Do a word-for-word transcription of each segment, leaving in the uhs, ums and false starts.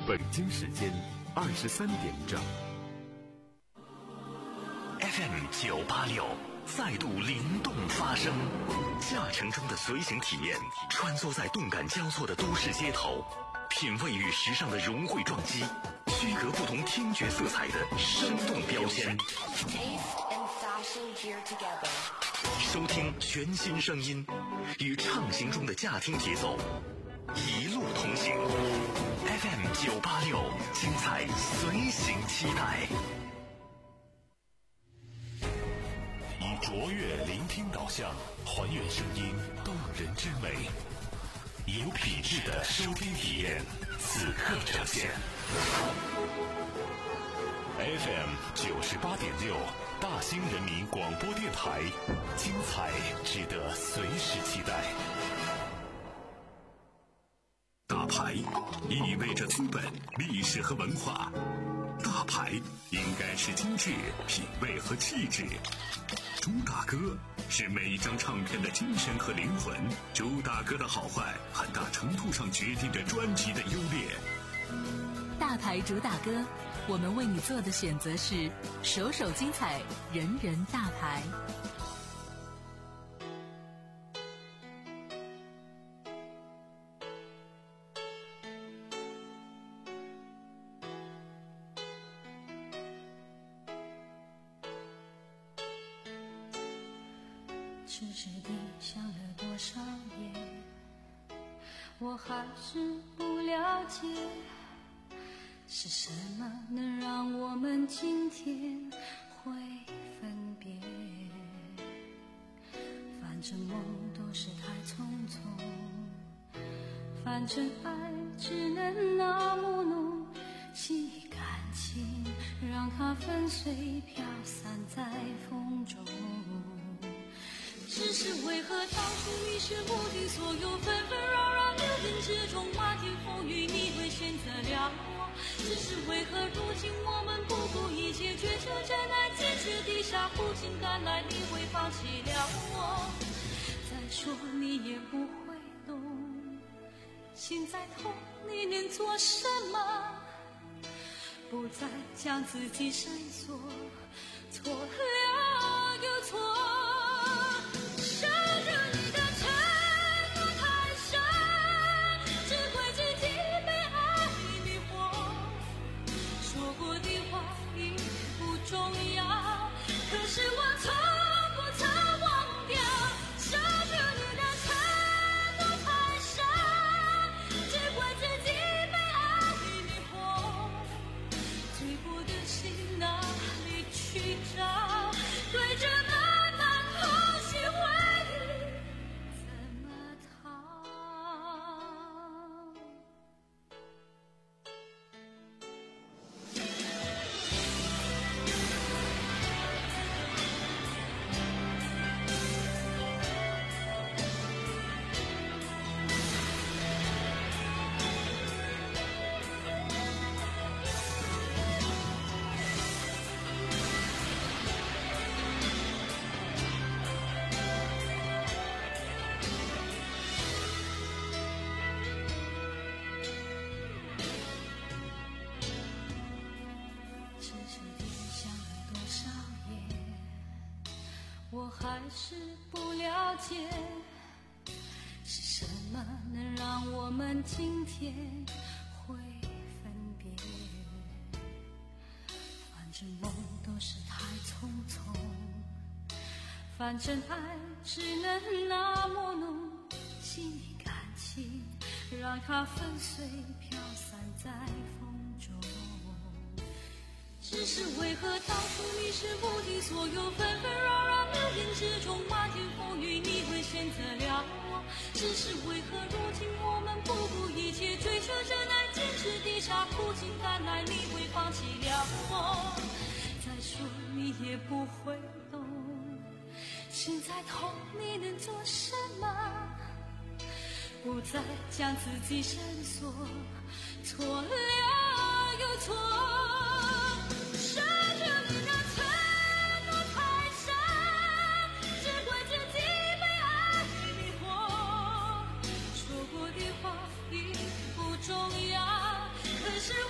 北京时间二十三点整。 F M 九八六再度灵动发声，驾乘中的随行体验，穿梭在动感交错的都市街头，品味与时尚的融汇撞击，区隔不同听觉色彩的生动标签。收听全新声音，与畅行中的驾听节奏，一路同行。F M 九八六，精彩随行期待。以卓越聆听导向，还原声音动人之美，有品质的收听体验，此刻呈现。F M 九十八点六，大兴人民广播电台，精彩值得随时期待。大牌意味着资本、历史和文化，大牌应该是精致、品味和气质。朱大哥是每一张唱片的精神和灵魂，朱大哥的好坏很大程度上决定着专辑的优劣。 大牌主打歌，我们为你做的选择是首首精彩，人人大牌。 痴痴地想了多少夜，我还是不了解，是什么能让我们今天会分别。反正梦都是太匆匆，反正爱只能那么浓，细感情让它粉碎飘散在风中。只是为何当初你是不敌所有纷纷扰扰，流言之中漫天风雨，你会选择了我？只是为何如今我们不顾一切，追求真爱，坚持地下苦尽甘来，你会放弃了我？再说你也不会懂，心再痛你能做什么？不再将自己深锁，错了又错。守着你的承诺太深，只会自己被爱迷惑。说过的话已不重要，可是我从不曾忘掉。守着你的承诺太深，只会自己被爱迷惑。醉过的心哪里去找？对着漫漫空虚回忆怎么逃？我还是不了解，是什么能让我们今天会分别？反正梦都是太匆匆，反正爱只能那么浓，细感情让它粉碎飘散在风中。只是为何当初你是不敌所有纷纷扰扰，流言之中漫天风雨，你会选择了我？只是为何如今我们不顾一切，追求真爱，坚持地下苦尽甘来，你会放弃了我？再说你也不会懂，心再痛你能做什么？不再将自己深锁，错了又错。守着你的承诺太深，只会自己被爱迷惑。说过的话已不重要，可是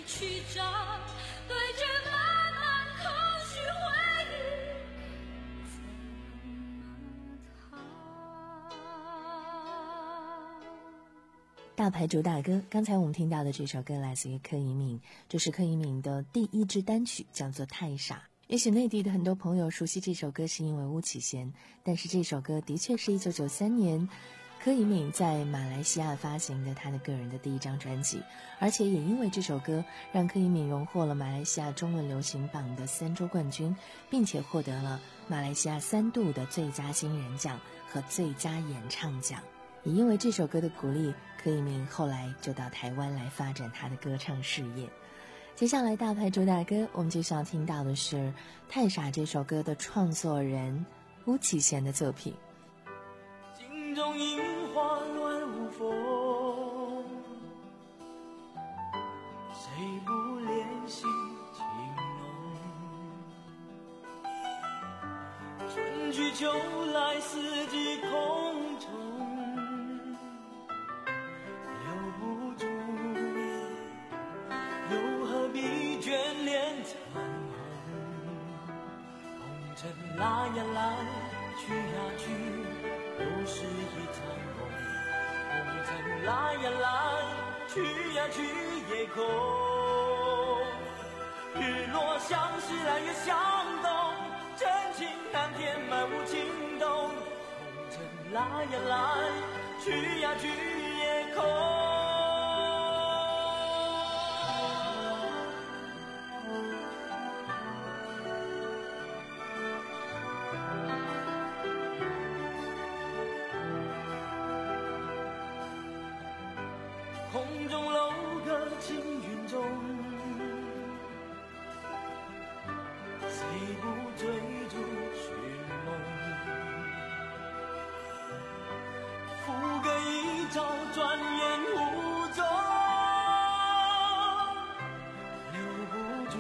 曲张，对着漫漫空虚回忆怎么逃。 大牌主打歌，刚才我们听到的这首歌来自于柯以敏，这是柯以敏的第一支单曲，叫做《太傻》。也许内地的很多朋友熟悉这首歌是因为巫启贤，但是这首歌的确是一九九三年柯以敏在马来西亚发行的他的个人的第一张专辑，而且也因为这首歌让柯以敏荣获了马来西亚中文流行榜的三周冠军，并且获得了马来西亚三度的最佳新人奖和最佳演唱奖。也因为这首歌的鼓励，柯以敏后来就到台湾来发展他的歌唱事业。接下来大牌主打歌，我们就想听到的是《太傻》这首歌的创作人巫启贤的作品。 镜中樱花乱无风，谁不怜惜情浓？春去秋来四季空中，留不住，又何必眷恋残红？红尘来呀来，去呀去，都是一场梦。红尘来呀来，去呀去也空。日落相识来月相东，真情难填满无情洞。红尘来呀来，去呀去也空。空中楼阁青云中，谁不追逐寻梦？浮歌一朝，转眼无踪，留不住，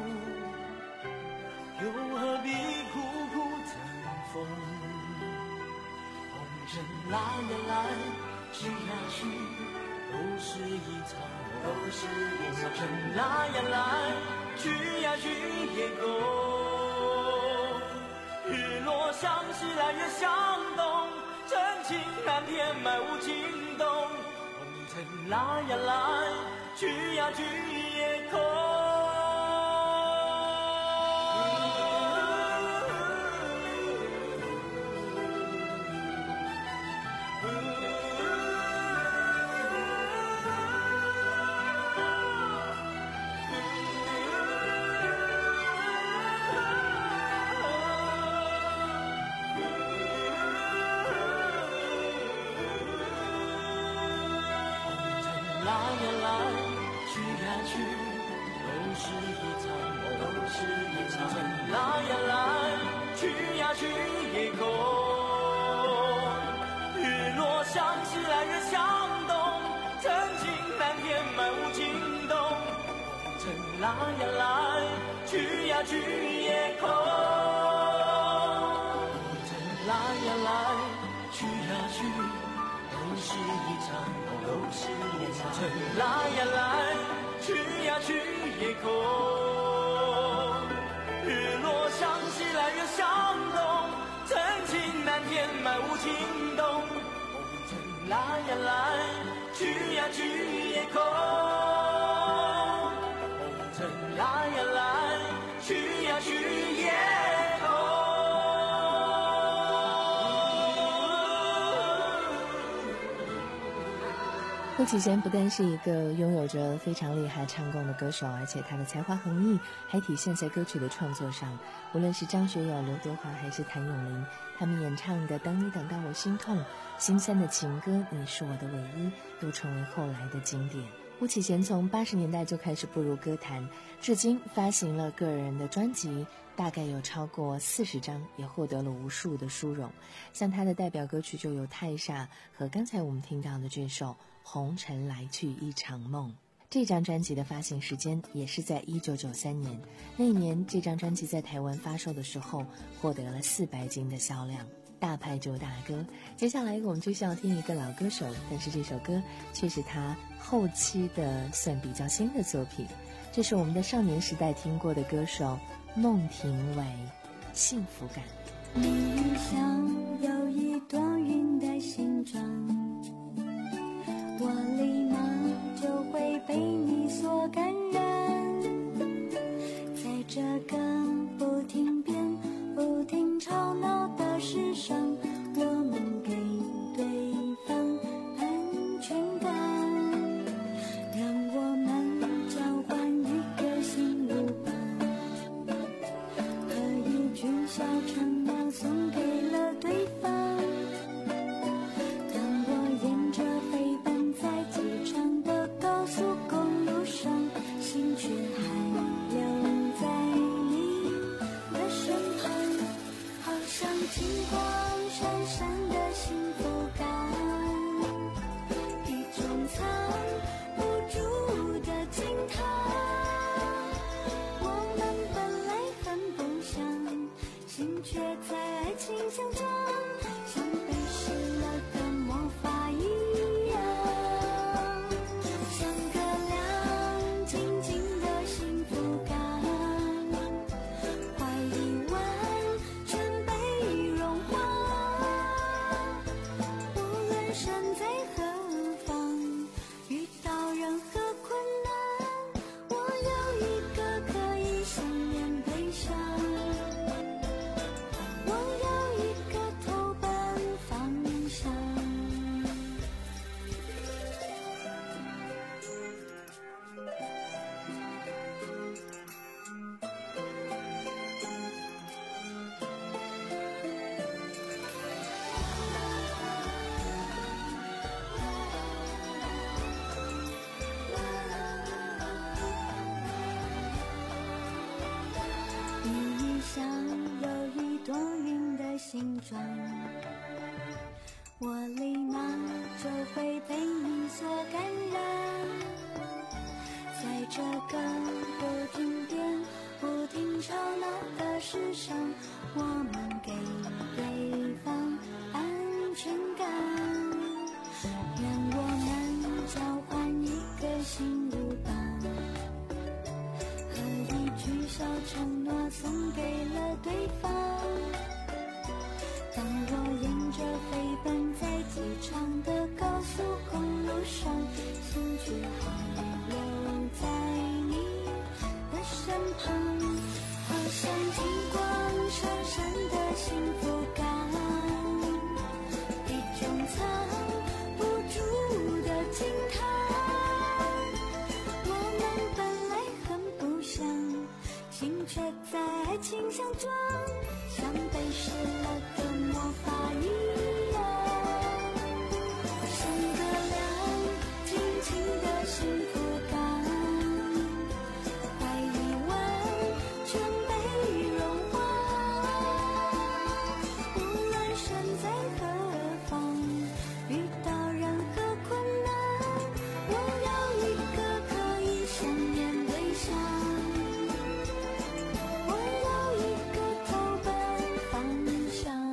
又何必苦苦争锋？红尘来呀来，去呀去，都是一场梦，都是一场梦。来呀来，去呀去也空。日落相识来月相东，真情难填满无情洞。红尘来呀来，去呀去也空。来呀来，去呀去，都是一场梦，都是一场梦。来呀来，去呀去也空。日落相识来月相东，真情难填满无情洞。红尘来呀来，去呀去也空。红尘来呀来，去呀去，都是一场梦，都是一场梦。来呀来，去呀去也空。日落相识来月相东，真情难填满无情洞。红尘来呀来，去呀去也空。红尘来呀来，去呀去也空。 巫启贤不但是一个拥有着非常厉害唱功的歌手，而且他的才华横溢还体现在歌曲的创作上。无论是张学友、刘德华还是谭咏麟，他们演唱的《等你等到我心痛》、心酸的情歌、你是我的唯一，都成为后来的经典。巫启贤从八十年代就开始步入歌坛，至今发行了个人的专辑大概有超过四十张，也获得了无数的殊荣。像他的代表歌曲就有《太傻》和刚才我们听到的这首《红尘来去一场梦》。这张专辑的发行时间也是在一九九三年，那一年这张专辑在台湾发售的时候获得了四白金的销量。 大牌主打歌。接下来我们就需要听一个老歌手，但是这首歌却是他后期的算比较新的作品。这是我们的少年时代听过的歌手孟庭苇，幸福感。 你像有一朵云的形状，我立马就会被你所感染，在这个不停变不停吵闹的世上，我们给对方安全感，让我们交换一个心舞伴，和一句小承诺送给了对方。当我沿着飞奔在机场的高速公路上，心却还留在你的身旁，好像金光闪闪的幸福感，一种藏不住的惊叹。我们本来很不像，心却在爱情相撞，像被施了个魔法一样，像个亮晶晶的幸福感，怀疑完全被融化。无论身在何方，遇到任何困难，我有一个可以想念对象，我有一个投奔方向。你像有一朵云的形状，我立马就会被你所感染，在这个不停变不停吵闹的世上，我们给对方安全感，让我们交换一个心舞伴，和一句小承诺送给了对方。当我沿着飞奔在机场的高速公路上，心却还留在你的身旁，好像金光闪闪的幸福感，一种藏不住的惊叹。我们本来很不像，心却在爱情相撞，像被施了个魔法一样，像个亮晶晶的幸福感，怀疑完全被融化。无论身在何方，遇到任何困难，我有一个可以想念对象，我有一个投奔方向。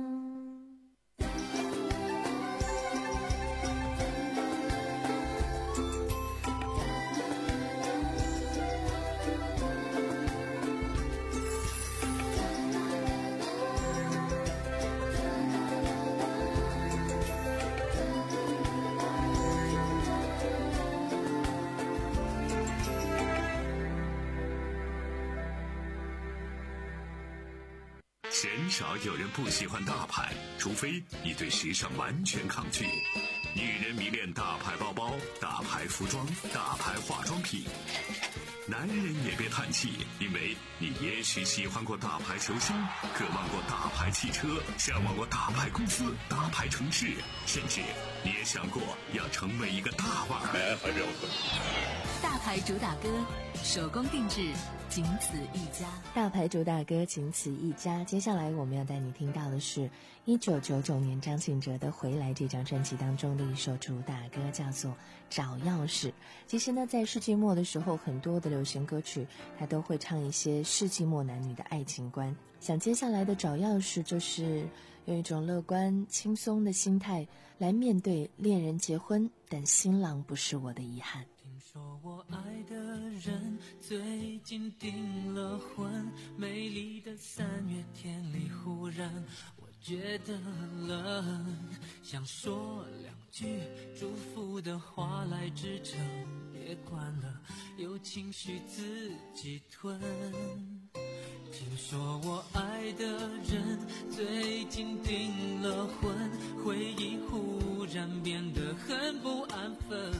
鲜少有人不喜欢大牌，除非你对时尚完全抗拒。女人迷恋大牌包包、大牌服装、大牌化妆品。男人也别叹气，因为你也许喜欢过大牌球星，渴望过大牌汽车，向往过大牌公司、大牌城市，甚至你也想过要成为一个大腕儿。 大牌主打歌，手工定制，仅此一家。 大牌主打歌仅此一家。接下来我们要带你听到的是一九九九年张信哲的《回来》这张专辑当中的一首主打歌，叫做《找钥匙》。其实呢，在世纪末的时候，很多的流行歌曲它都会唱一些世纪末男女的爱情观。像接下来的《找钥匙》就是用一种乐观轻松的心态来面对恋人结婚，但新郎不是我的遗憾。 听说我爱的人最近订了婚，美丽的三月天里忽然我觉得冷，想说两句祝福的话来支撑，别管了，有情绪自己吞。听说我爱的人最近订了婚，回忆忽然变得很不安分，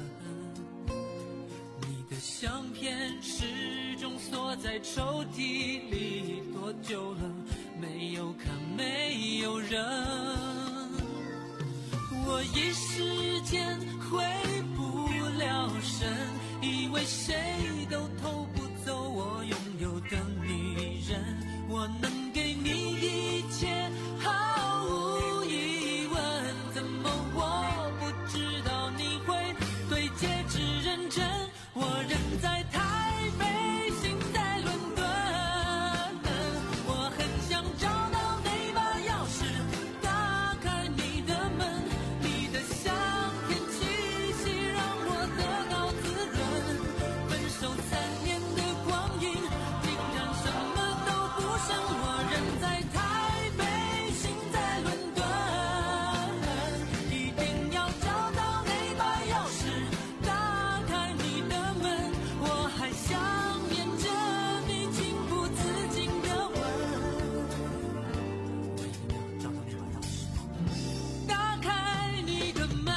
你的相片始终锁在抽屉里，多久了没有看没有人，我一时间回不了神，以为谁都偷不走我拥有的女人，我能给你一切毫无疑问，怎么我不知道你会对戒指认真，我人在台北心在伦敦，我很想找到那把钥匙打开你的门，你的香甜气息让我得到滋润，分手三年的光阴竟然什么都不剩，我人在台北心在伦敦，一定要找到那把钥匙打开你的门，我还想念着你情不自禁的吻，我一定要找到那把钥匙打开你的门。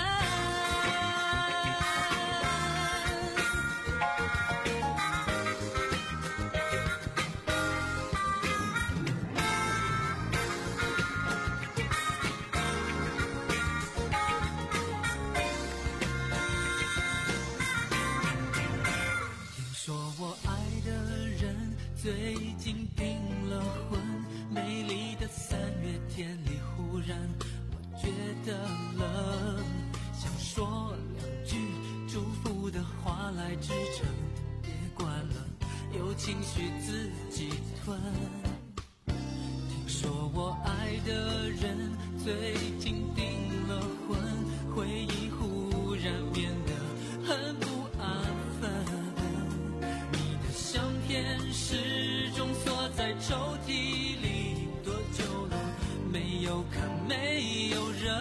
听说我爱的人最近订了婚，美丽的三月天里忽然我觉得冷，想说两句祝福的话来支撑，别管了，有情绪自己吞。听说我爱的人最近订了婚，回忆忽然变得很不安分，你的相片始终锁在抽屉里，多久了没有看没有人，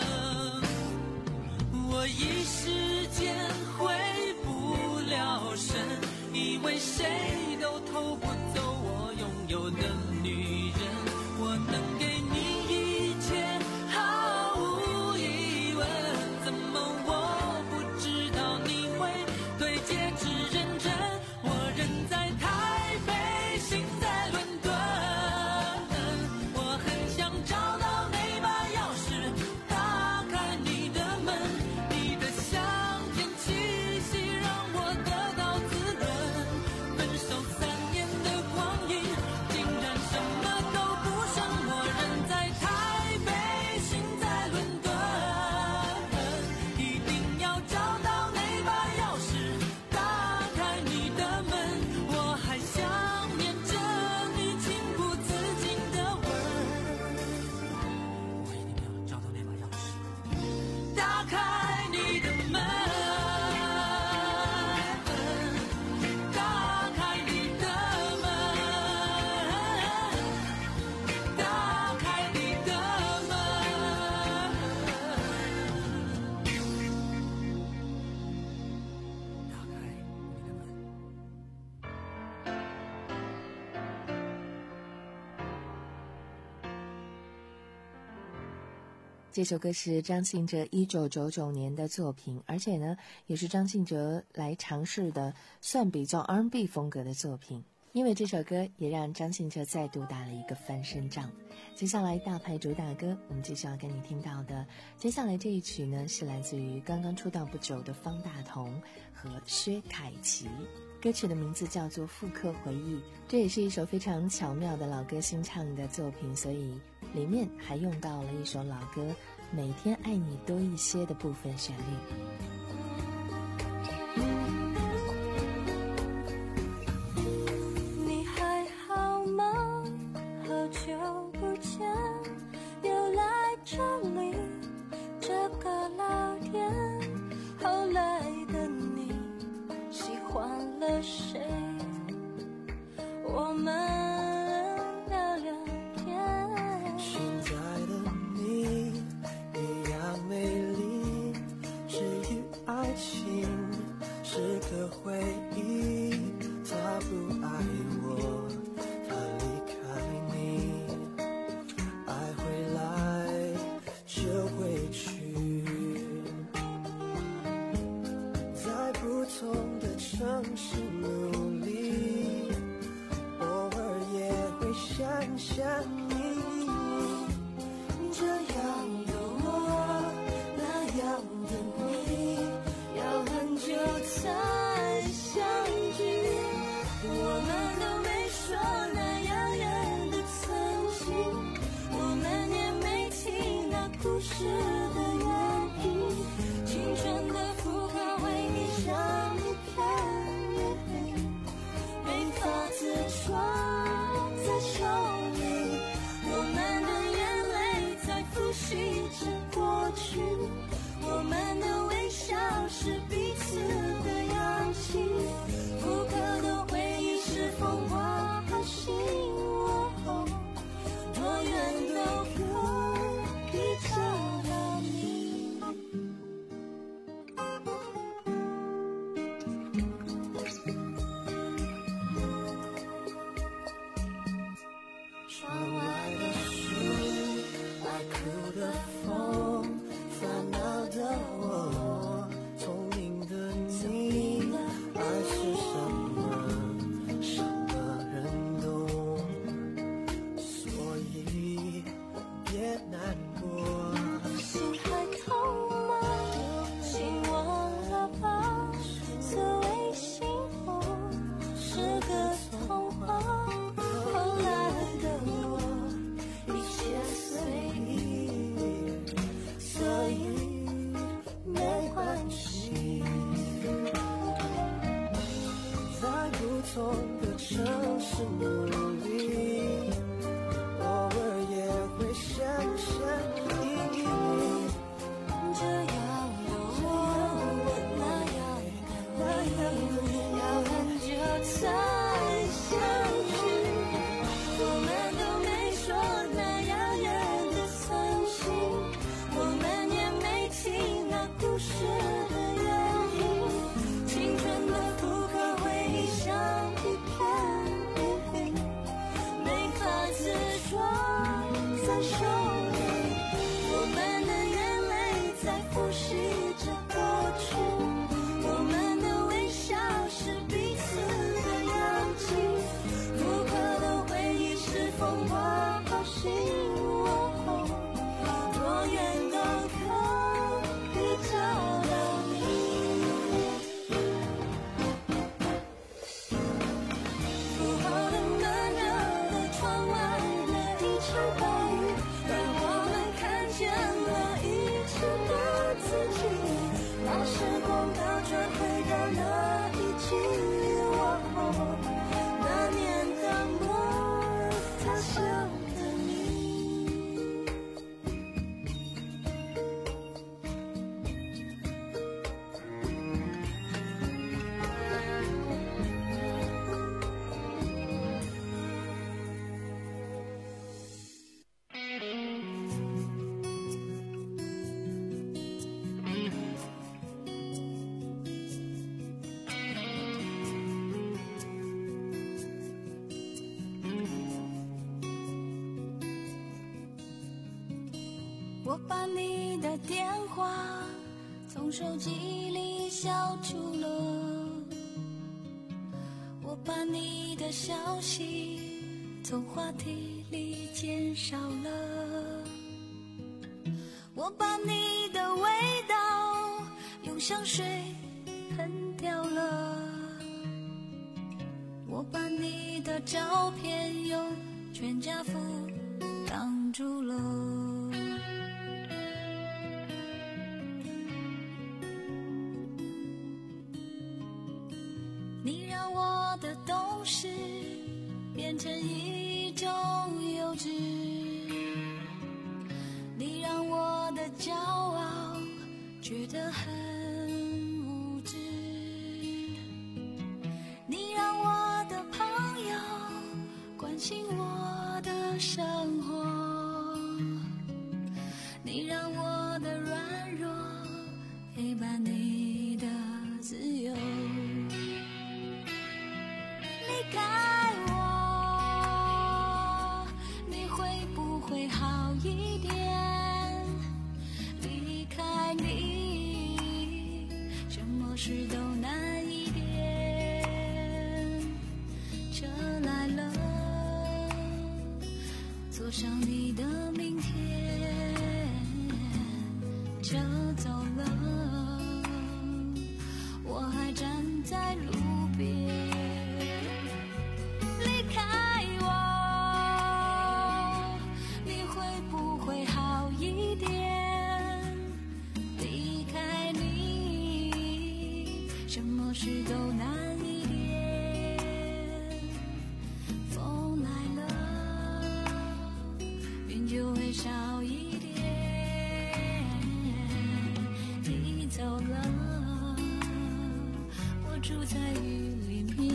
我一时间回不了神，以为谁都偷不走我拥有的女人，我能给你一切毫无疑问，怎么我不知道你会对戒指认真，我人在台北心在伦敦，我很想找到那把钥匙打开你的门，你的香甜气息让我得到滋润，分手三年的光阴竟然什么都不剩，我人在台北心在伦敦，一定要找到那把钥匙打开你的门，我还想念着你情不自禁的吻，我一定要找到那把钥匙打开你的门，打开你的门，打开你的门，打开你的门。 这首歌是张信哲一九九九年的作品，而且呢，也是张信哲来尝试的算比较 R and B 风格的作品。因为这首歌也让张信哲再度打了一个翻身仗。接下来大牌主打歌，我们继续要跟你听到的，接下来这一曲呢，是来自于刚刚出道不久的方大同和薛凯琪。歌曲的名字叫做《复刻回忆》，这也是一首非常巧妙的老歌新唱的作品，所以里面还用到了一首老歌《每天爱你多一些》的部分旋律。 你还好吗？好久不见，又来是个回忆，他不爱我，他离开你，爱回来就会去，在不同的城市努力，偶尔也会想想你，这样的我，那样的你，要很久才相聚，我们都没说那遥远的曾经，我们也没听那故事的原因，青春的符号回忆像一片月黑，没法子装在手里，我们的眼泪在复习着过去，我们的微笑是彼此的氧气，复刻的回忆是风花和信，哦，多远都可以找到你。窗外的树，爱哭的风，烦恼的我，聪明的你，爱是什么？少个人懂，所以别难过。心还痛吗？请忘了吧。所谓幸福是个童话，后来的我一切随意，所以没关系。在不同的城市努力，偶尔也会想想你，这样的我，那样的你，要很久才相聚，我们都没说那遥远的曾经，我们也没听那故事的原因，青春的符号回忆像一片月黑，没法子装在手里，我们的眼泪在复习着过去，我们的微笑是彼此的氧气，复刻的回忆是风花好信，哦，多远都可以找到你。铺好的门，热的窗外的一场暴雨，让我们看见了以前的自己，把时光倒转回到那一季，哦，那年当我他乡的你。我把你的电话从手机里消除了，我把你的消息从话题里减少了，我把你的味道用香水喷掉了，我把你的照片用全家福挡住了。你让我的懂事变成一种幼稚，你让我的骄傲觉得很无知，你让我的朋友关心我的生活，你让我的软弱陪伴你的自由。 事都难一点。车来了，坐上你的明天。车走了，我还站在路边。离开我，你会不会好一点？离开你，什么事都难一点。风来了，云就会少一点。你走了，我住在雨里面。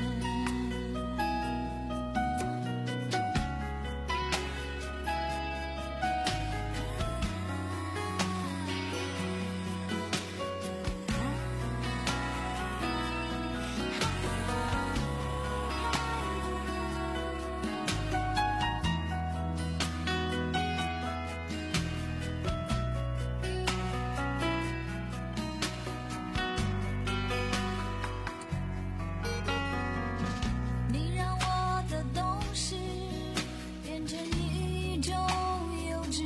你让我的懂事变成一种幼稚，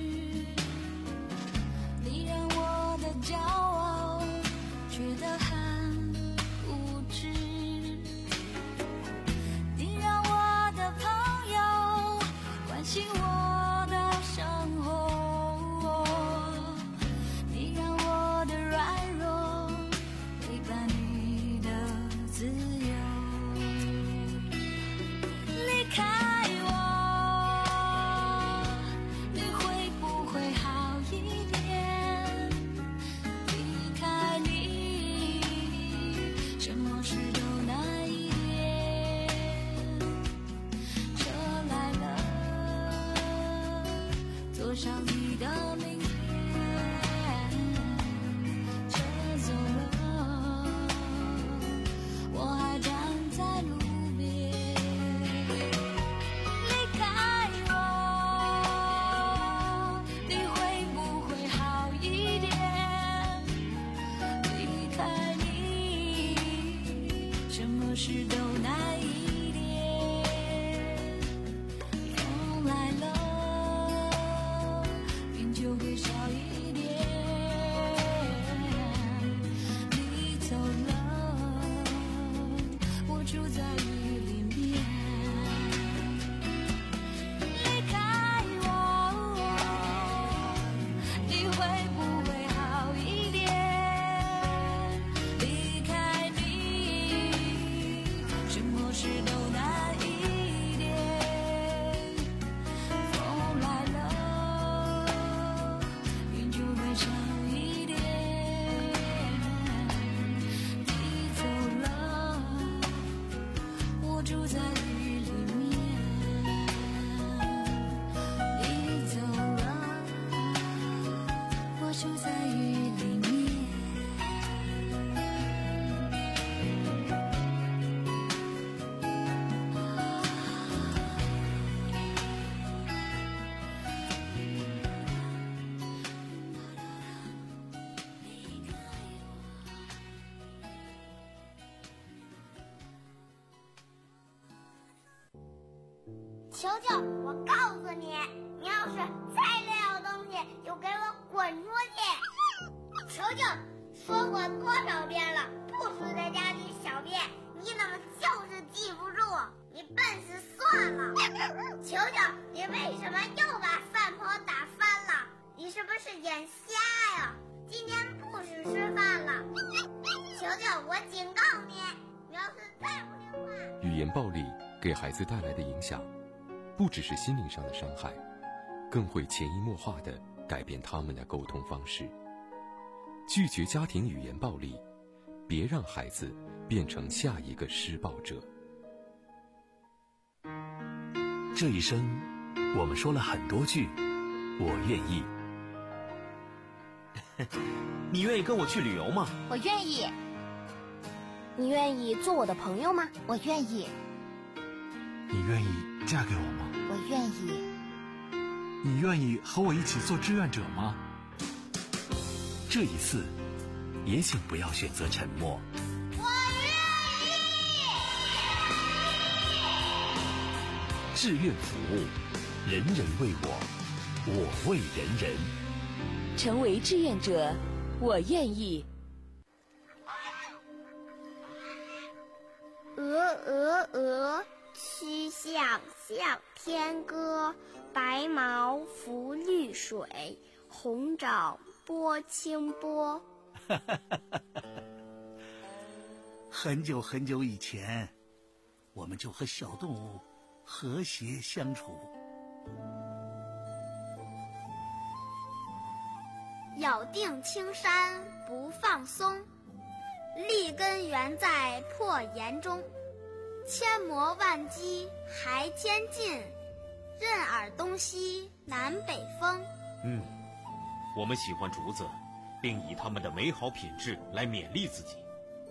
你让我的骄傲觉得很无知，你让我的朋友关心我的生活，你让我的软弱陪伴你的自由。离开我，你会不会好一点？离开你，什么事都难一点。车来了，坐上你的明天。车走了，我还站在路边。离开我，你会不会好一点？离开你，什么事都难一点。风来了，云就会少一点。你走了，我住在雨里面。离开我，你会不会好一点？离开你，什么事都难一点。风来了，云就会少一点。你走了，我住在雨里面。你走了，我住在雨里面。 球球，我告诉你，你要是再乱咬东西，就给我滚出去！球球，说过多少遍了，不许在家里小便，你怎么就是记不住？你笨死算了！球球，你为什么又把饭盆打翻了？你是不是眼瞎呀？今天不许吃饭了！球球，我警告你，你要是再不听话…… 语言暴力给孩子带来的影响，不只是心灵上的伤害，更会潜移默化地改变他们的沟通方式。拒绝家庭语言暴力，别让孩子变成下一个施暴者。 这一生，我们说了很多句“我愿意”。 你愿意跟我去旅游吗？ 我愿意。你愿意做我的朋友吗？我愿意。 你愿意嫁给我吗？ 我愿意。 你愿意和我一起做志愿者吗？ 这一次， 也请不要选择沉默。 我愿意。志愿服务，人人为我，我为人人。 成为志愿者，我愿意。 鹅鹅鹅，曲项向天歌。白毛浮绿水，红爪拨清波。 很久很久以前，我们就和小动物和谐相处。 咬定青山不放松，立根原在破岩中。千磨万击还坚劲，任尔东西南北风。 嗯，我们喜欢竹子，并以它们的美好品质来勉励自己。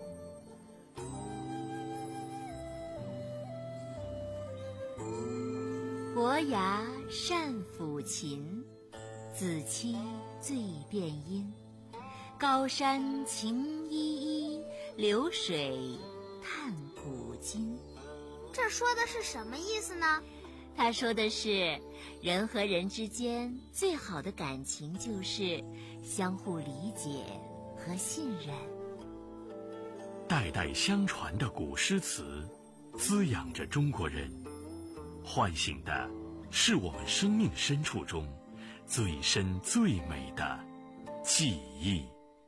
伯牙善抚琴，子期最辨音。高山晴依依，流水探古今。 这说的是什么意思呢？ 他说的是，人和人之间最好的感情就是相互理解和信任。 代代相传的古诗词，滋养着中国人，唤醒的是我们生命深处中最深最美的记忆。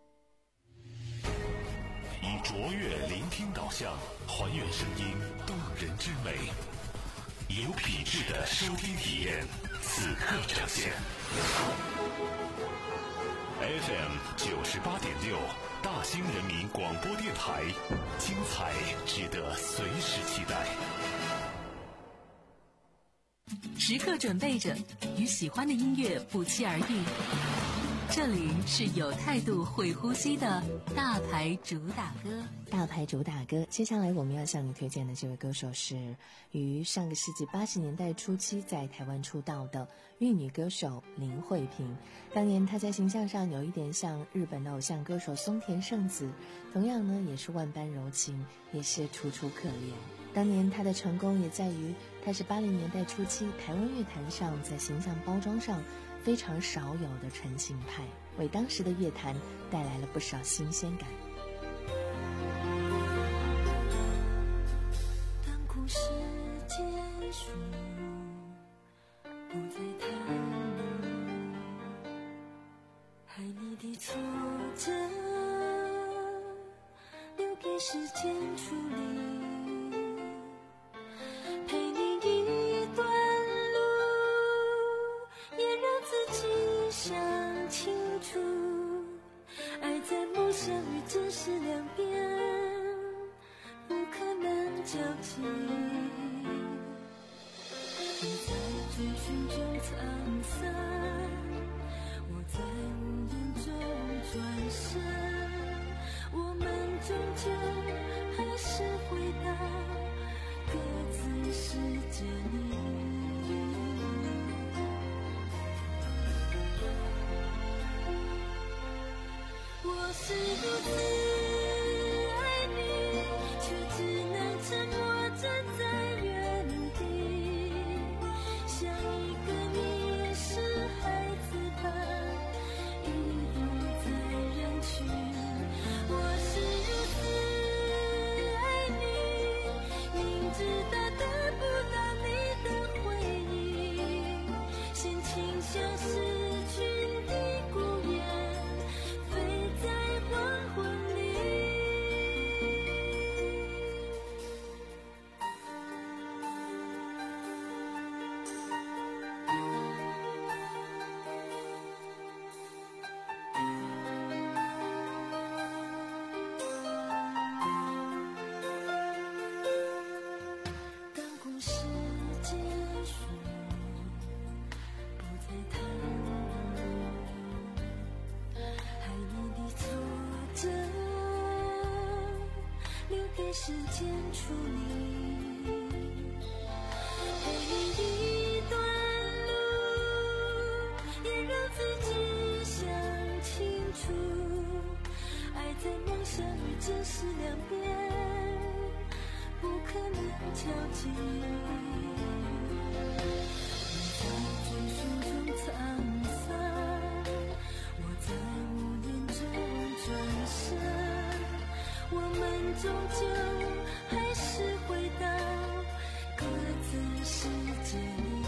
以卓越聆听导向，还原声音动人之美，有品质的收听体验，此刻呈现。F M 九十八点六，大兴人民广播电台，精彩值得随时期待。 时刻准备着，与喜欢的音乐不期而遇。这里是有态度、会呼吸的大牌主打歌。 大牌主打歌，接下来我们要向你推荐的这位歌手是于上个世纪八十年代初期在台湾出道的玉女歌手林慧萍。当年她在形象上有一点像日本的偶像歌手松田圣子，同样呢也是万般柔情，也是楚楚可怜。当年她的成功也在于她是八零年代初期台湾乐坛上在形象包装上非常少有的纯情派，为当时的乐坛带来了不少新鲜感。 当故事结束，不再谈论爱你的挫折，留给时间处理。相遇只是两边，不可能交集。你在追寻中沧桑，我在无言中转身，我们终究还是回到各自世界里。我是如此爱你，却只能沉默站在原地，像一个迷失孩子般遗落在人群。我是如此爱你，明知道得不到你的回应，先倾向失去的孤雁。时间处理，陪你一段路，也让自己想清楚， 爱在梦想与真实两边，不可能交集。我在追寻中沧桑，我在无言中转身，我们终究还是回到各自世界里。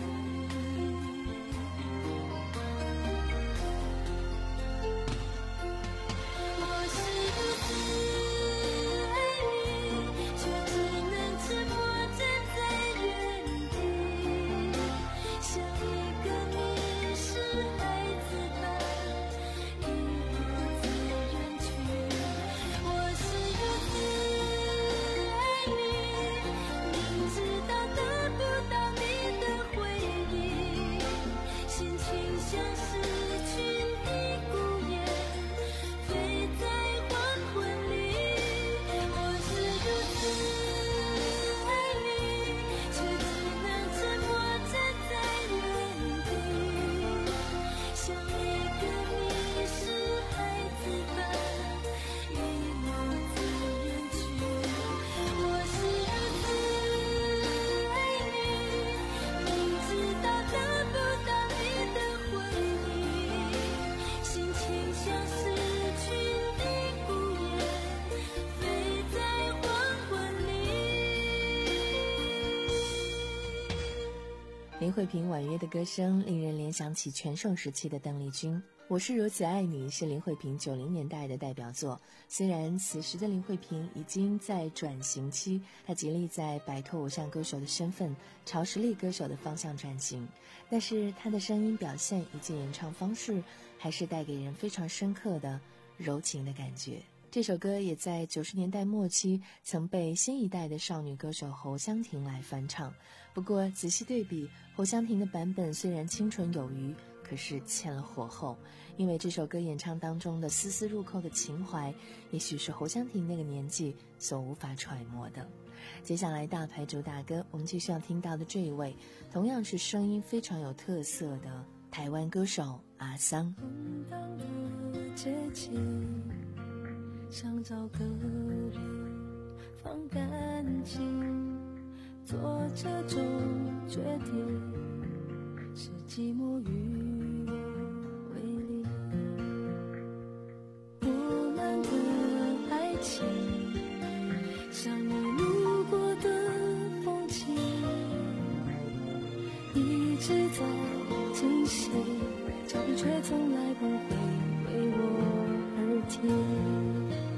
林慧萍婉约的歌声令人联想起全盛时期的邓丽君。我是如此爱你是林慧萍九零年代的代表作，虽然此时的林慧萍已经在转型期，她极力在摆脱偶像歌手的身份，朝实力歌手的方向转型，但是她的声音表现以及演唱方式还是带给人非常深刻的柔情的感觉。这首歌也在九十年代末期曾被新一代的少女歌手侯湘婷来翻唱，不过仔细对比，侯湘婷的版本虽然清纯有余，可是欠了火候，因为这首歌演唱当中的丝丝入扣的情怀，也许是侯湘婷那个年纪所无法揣摩的。接下来大牌主打歌，我们继续要听到的这一位，同样是声音非常有特色的台湾歌手阿桑。 想找个人放感情，做这种决定是寂寞与我为邻。我们的爱情像你路过的风景，一直在进行，脚步却从来不会为我而停。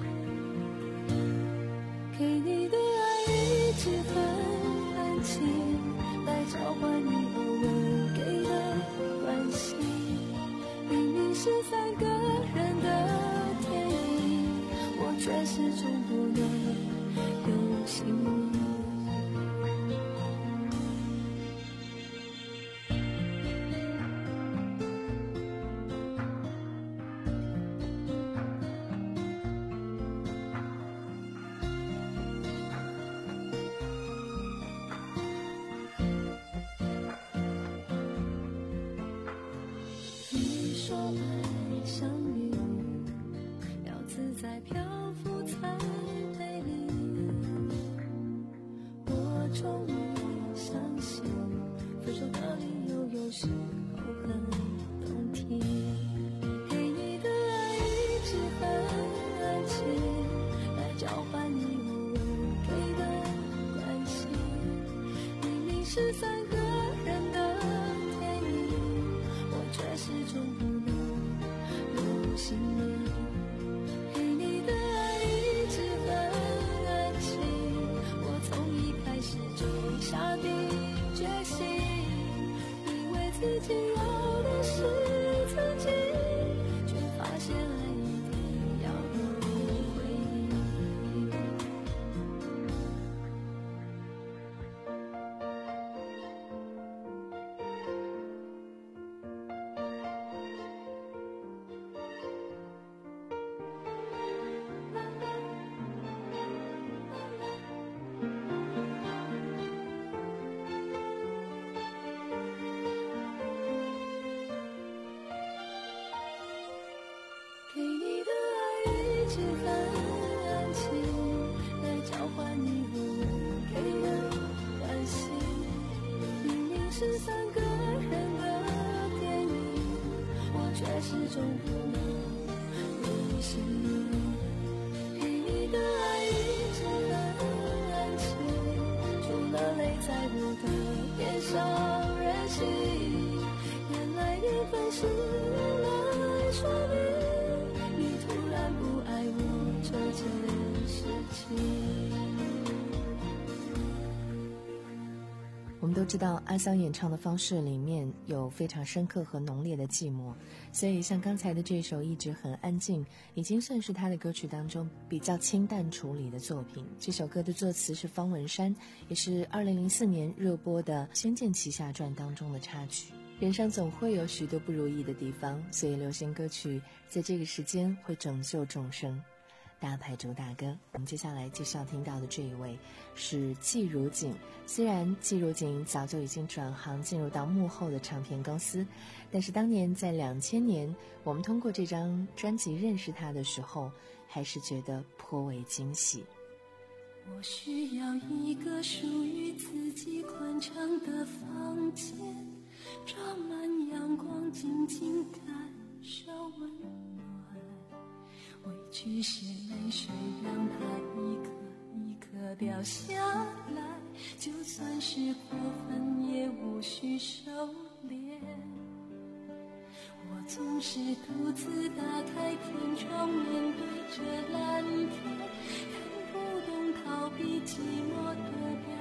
给你的爱一直很安静，来交换你偶尔给的关心。明明是三个人的电影，我却始终不能有姓名。是三个人的电影，我却始终不能入心里。给你的爱一直很安静，我从一开始就下定决心，以为自己要的是曾经，却发现爱一定要有回忆。 直很安静，来交换你和我给人关心。明明是三个人的电影，我却始终不能理性。陪你的爱一直很安静，除了泪在我的脸上任性。原来缘分是用来说明你突然不爱我这件事情。 我们都知道阿桑演唱的方式里面有非常深刻和浓烈的寂寞，所以像刚才的这首一直很安静，已经算是他的歌曲当中比较清淡处理的作品。这首歌的作词是方文山，也是二零零四年热播的《仙剑奇侠传》当中的插曲。人生总会有许多不如意的地方，所以流行歌曲在这个时间会拯救众生。大牌主打歌，我们接下来介绍听到的这一位是季如锦。虽然季如锦早就已经转行进入到幕后的唱片公司，但是当年在两千年我们通过这张专辑认识他的时候，还是觉得颇为惊喜。 我需要一个属于自己宽敞的房间，装满阳光，静静感受温暖，委屈些泪水让它一颗一颗掉下来，就算是过分也无需收敛。我总是独自打开天窗，面对着蓝天，看不懂逃避寂寞的表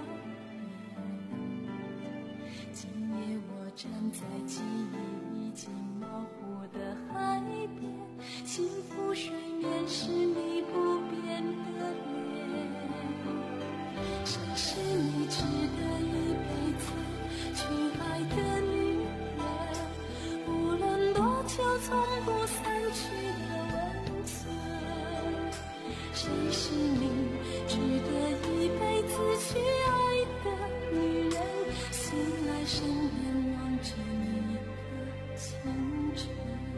演。今夜我站在记忆已经模糊的海边，幸福睡眠是你不变的脸。谁是你值得一辈子去爱的女人？无论多久从不散去的温存。谁是你值得一辈子去爱的女人？醒来身边望着你的清晨。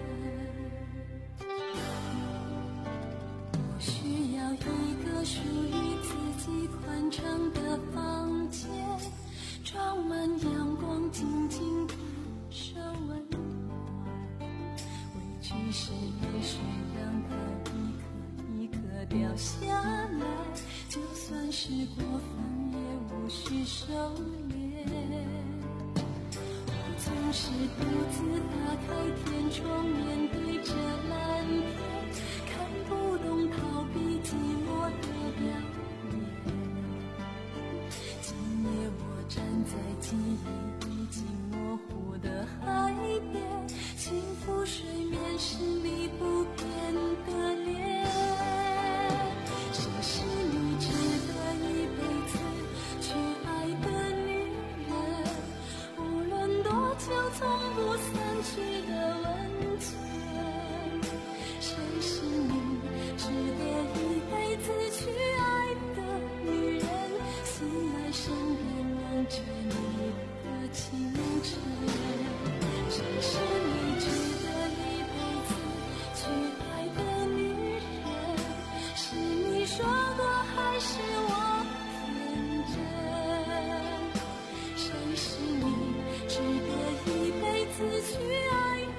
我需要一个属于自己宽敞的房间，装满阳光，静静感受温暖，委屈是泪水让它一颗一颗掉下来，就算是过分也无需收敛。我总是独自打开天窗，面对着蓝天，看不懂逃避寂寞的表演。今夜我站在记忆已经模糊的海边，幸福睡眠是你不变的脸。谁是你值得一辈子去爱的女人？无论多久从不散去的温存。谁是你值得一辈子去爱的女人？醒来身边望着你的清晨。谁是你值得一辈子去爱的女人？是你说过还是我天真？谁是你值得一辈子去爱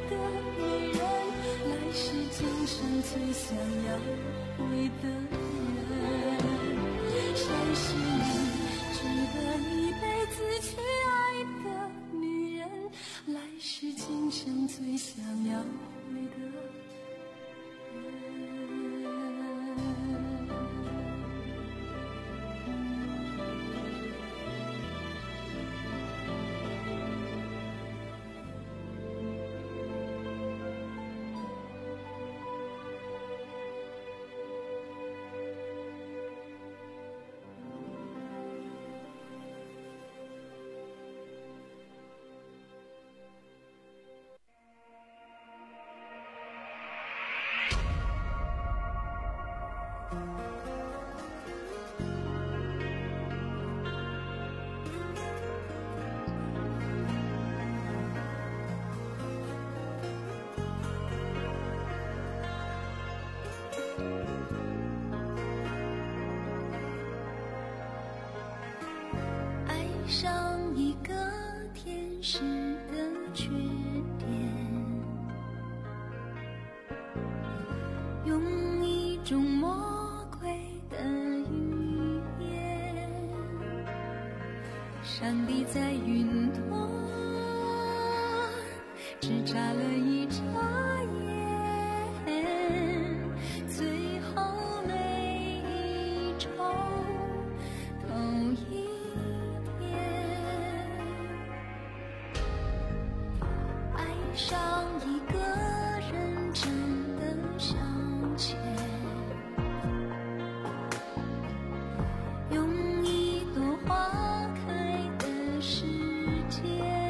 上一个天使的缺点，用一种魔鬼的语言，上帝在云端只眨了一眨眼，最后每一周都一爱上一个人真的向前，用一朵花开的时间，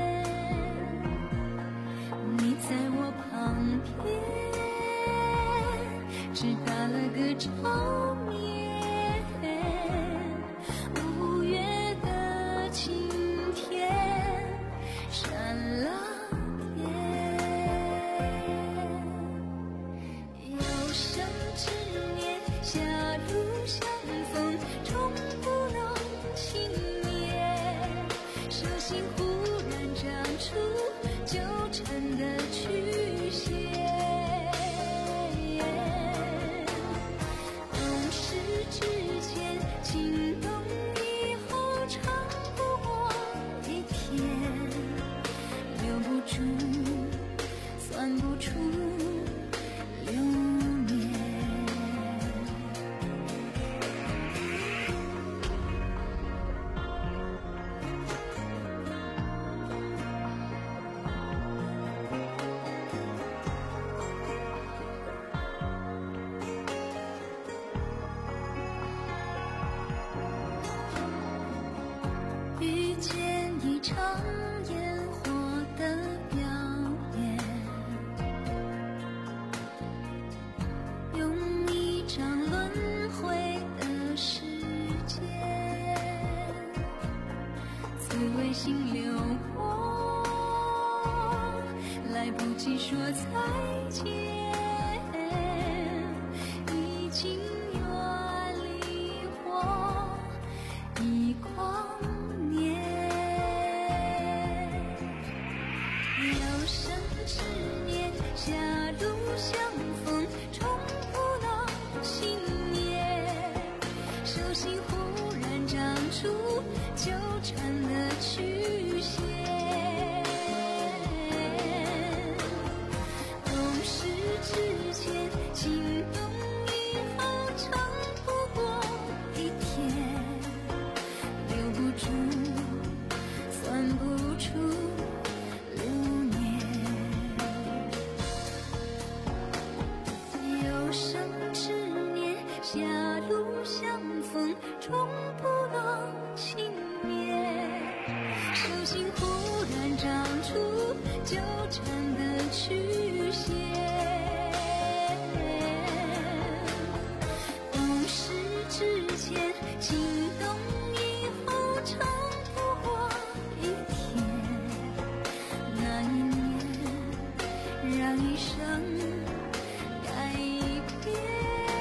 你在我旁边只打了个照面，五月的晴天闪了有生之年，狭路相逢，终不能幸免。手心忽然长出纠缠的曲线，懂事之前，情动以后，长不过一天，留不住，算不出流年。遇见一场烟火的表演，用一张轮回的时间，滋味心流过，来不及说再见，已经远离我一光年。有生之年，狭路相逢，终不能幸免。手心忽然长出纠缠的曲线，懂事之前，情动以后，长不过一天，留不住，算不出流年。有生之年，狭路相逢，终不能幸免。手心忽然长出纠缠的曲线，懂事之前，情动以后，长不过一天，那一年让一生改变。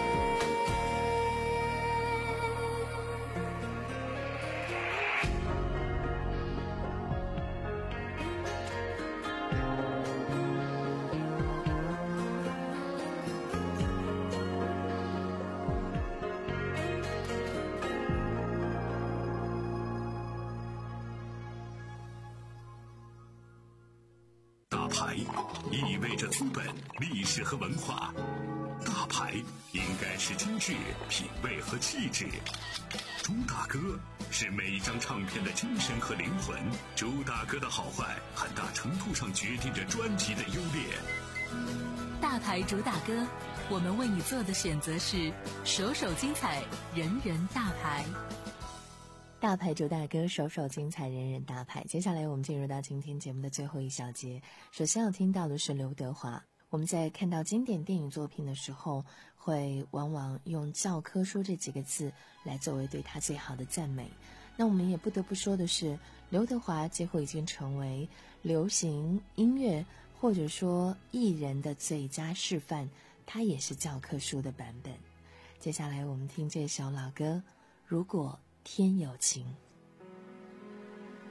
大牌意味着资本、历史和文化，大牌应该是精致、品味和气质。朱大哥是每一张唱片的精神和灵魂，朱大哥的好坏很大程度上决定着专辑的优劣。 大牌主打歌，我们为你做的选择是首首精彩，人人大牌。 大牌主打歌，首首精彩，人人大牌。接下来我们进入到今天节目的最后一小节，首先要听到的是刘德华。我们在看到经典电影作品的时候，会往往用教科书这几个字来作为对他最好的赞美。那我们也不得不说的是，刘德华几乎已经成为流行音乐或者说艺人的最佳示范，他也是教科书的版本。接下来我们听这首老歌《如果天有情》。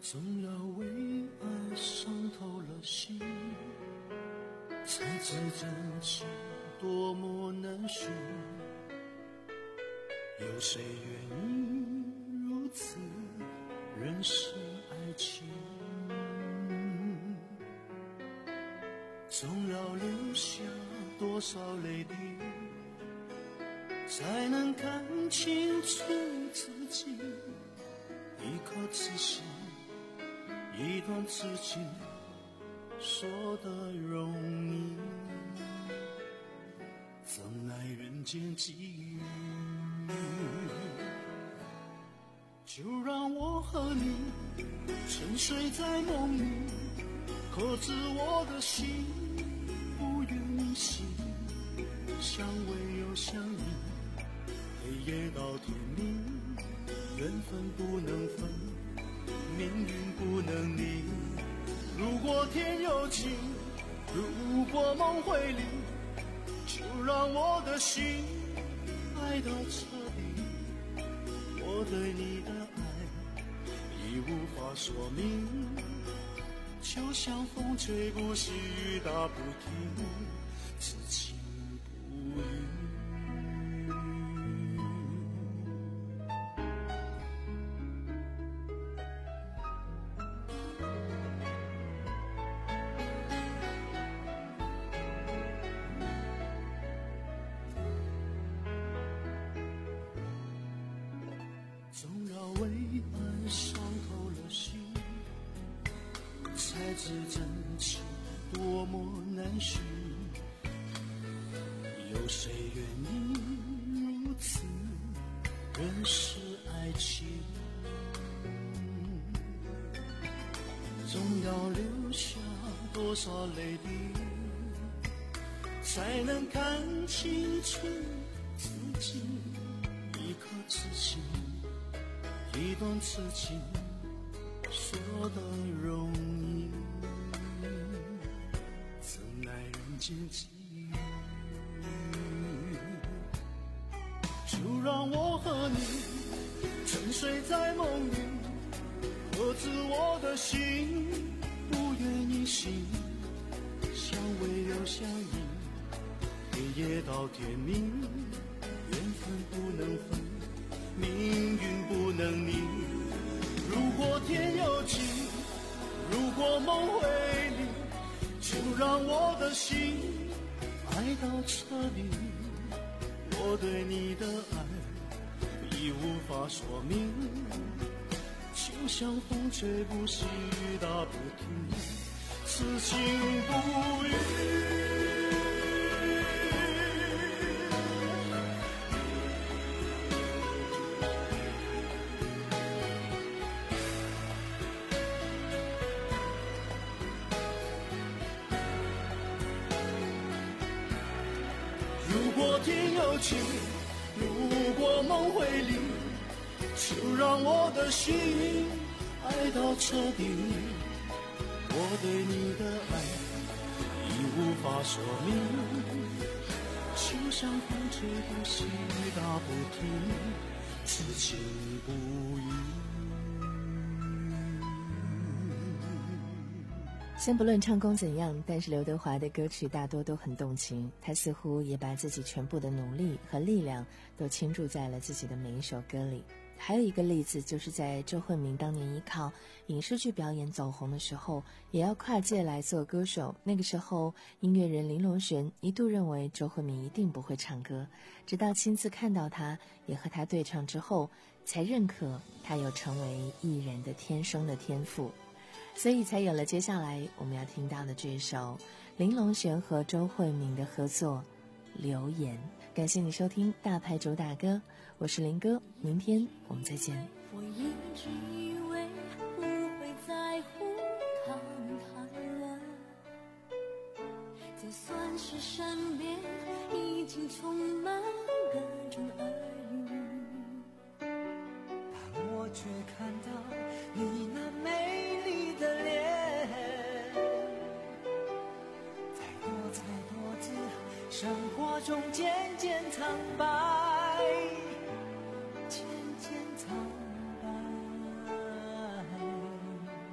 总要为爱伤透了心，才知真情多么难寻。有谁愿意如此认识爱情？总要留下多少泪滴，才能看清楚自己？一颗痴心，一段痴情，说得容易，怎奈人间际遇。就让我和你沉睡在梦里，可知我的心不愿意醒，相偎又相依，黑夜到天明，缘分不能分，命运不能离。如果天有情，如果梦会离，就让我的心爱到彻底。我对你的爱已无法说明，就像风吹不息，雨打不停，此情不渝。总要为爱伤透了心，才知真情多么难寻。有谁愿意如此认识爱情？总要留下多少泪滴，才能看清楚自己？一颗痴心，一段痴情，说得容易，怎奈人间际遇。就让我和你沉睡在梦里，可知我的心不愿意醒，相偎又相依，黑夜到天明，缘分不能分，命运不能离。如果天有情，如果梦会离，就让我的心爱到彻底。我对你的爱已无法说明，就像风吹不息，雨打不停，此情不渝。如果天有情，如果梦会离，就让我的心爱到彻底。我对你的爱已无法说明，就像风吹不息，雨打不停，此情不渝。 先不论唱功怎样，但是刘德华的歌曲大多都很动情，他似乎也把自己全部的努力和力量都倾注在了自己的每一首歌里。还有一个例子，就是在周慧敏当年依靠影视剧表演走红的时候，也要跨界来做歌手。那个时候，音乐人林隆璇一度认为周慧敏一定不会唱歌，直到亲自看到她，也和她对唱之后，才认可她有成为艺人的天生的天赋。所以才有了接下来我们要听到的这首林隆璇和周慧敏的合作《留言》。感谢你收听大牌主打歌，我是林哥，明天我们再见。 我一直以为不会在乎谈谈了，就算是身边已经充满各种耳语， 但我却看到你那美丽的脸，再多再多次生活中渐渐苍白，渐渐苍白。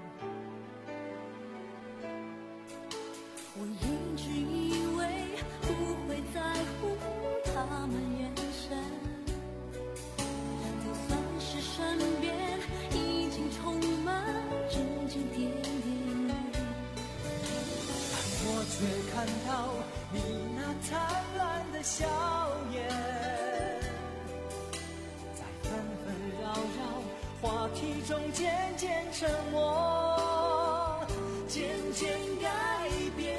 题中渐渐沉默，渐渐改变。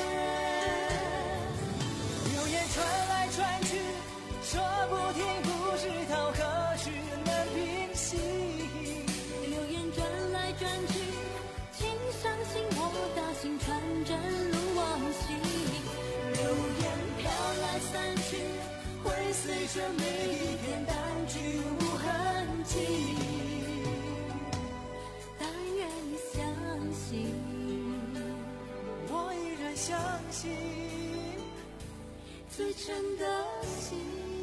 流言传来传去，说不停，不知道何时能平息。 流言转来转去，请相信我，大心传真如往昔。 流言飘来散去，会随着每一天淡去无痕迹。 但愿你相信， 我依然相信最真的心。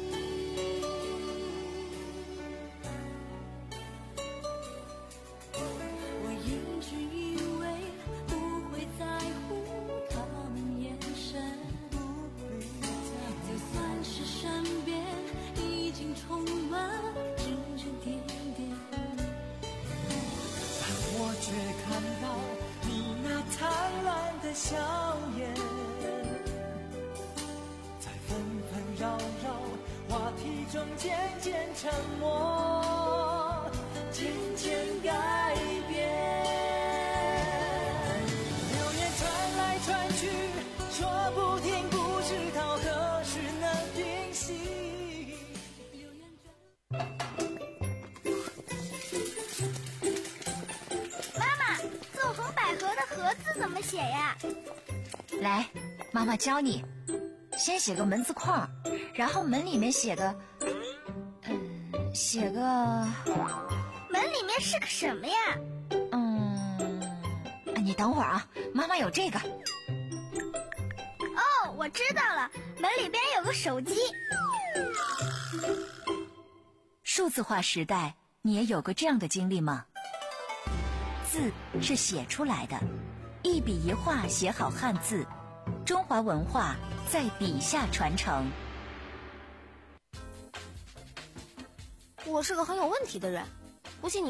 我一直以为不会在乎他们眼神，就算是身边已经充满指指点点， 但我却看到你那灿烂的笑颜，在纷纷扰扰话题中渐渐沉默，渐渐改变。流言传来传去，说不停，不知道何时能平息。 妈妈，纵横捭阖的阖字怎么写呀？ 来，妈妈教你。先写个门字框，然后门里面写个，嗯，写个， 门里面是个什么呀？ 嗯，你等会儿啊，妈妈有这个。 哦，我知道了，门里边有个手机。 数字化时代，你也有过这样的经历吗？字是写出来的，一笔一画写好汉字，中华文化在笔下传承。 我是个很有问题的人，不信你